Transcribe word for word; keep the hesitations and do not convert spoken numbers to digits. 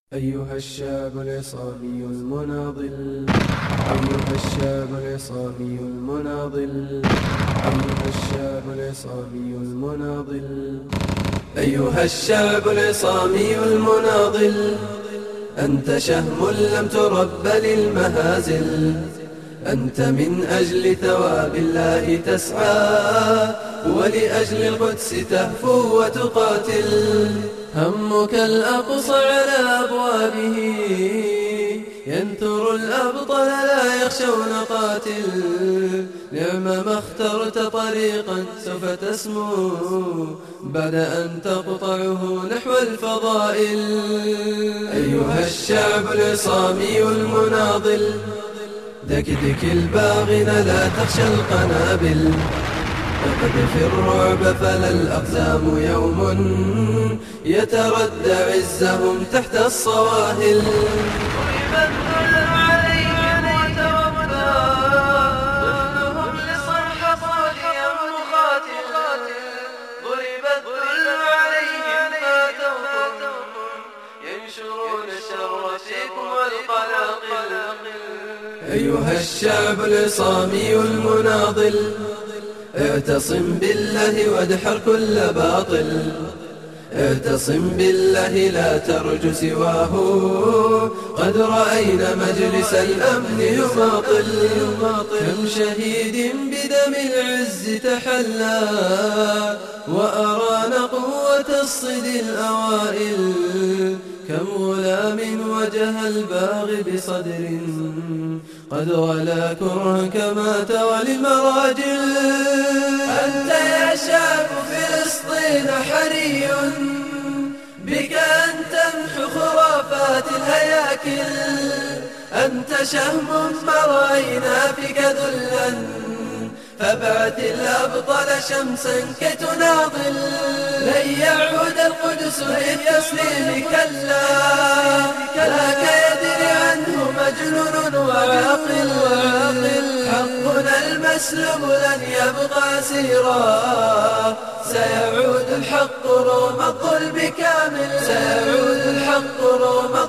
أيها الشاب العصامي المناضل، أيها الشاب العصامي المناضل، أيها الشاب العصامي المناضل، أيها الشعب العصامي المناضل، أنت شهم لم ترب للمهازل، أنت من أجل ثواب الله تسعى، ولأجل القدس تهفو وتقاتل. همك الأقصى على أبوابه، ينثر الأبطال لا يخشون قاتل. نعم ما اخترت طريقا سوف تسمو بعد أن تقطعه نحو الفضائل. أيها الشعب العصامي المناضل، دكدك الباغين لا تخشى القنابل، اقذف الرعب فلا الأقزام يوم يتردى عزهم تحت الصواهل. ضرب الذل عليهم وتربى ضفنهم لصرح صالح مقاتل، ضرب الذل عليهم فاتوهم ينشرون الشر فيكم والقلاقل. أيها الشعب العصامي المناضل، اعتصم بالله وادحر كل باطل، اعتصم بالله لا ترج سواه، قد رأينا مجلس الأمن يماطل. كم شهيد بدم العز تحلى، وأرانا قوة الصد الأوائل، كم غلام وجه الباغي بصدر، قد غلا كرها كما توالي المراجل. أنت يا شاب فلسطين حري بك أن تمحو خرافات الهياكل، أنت شهم ما رأينا فيك ذلا، فابعث الأبطال شمسا كتناضل. لن يعود القدس للتسليم كلا، ذاك يدري عنه مجنون وعاقل. حقنا المسلوب لن يبقى سيرا، سيعود الحق روم الظلم كامل، سيعود الحق روم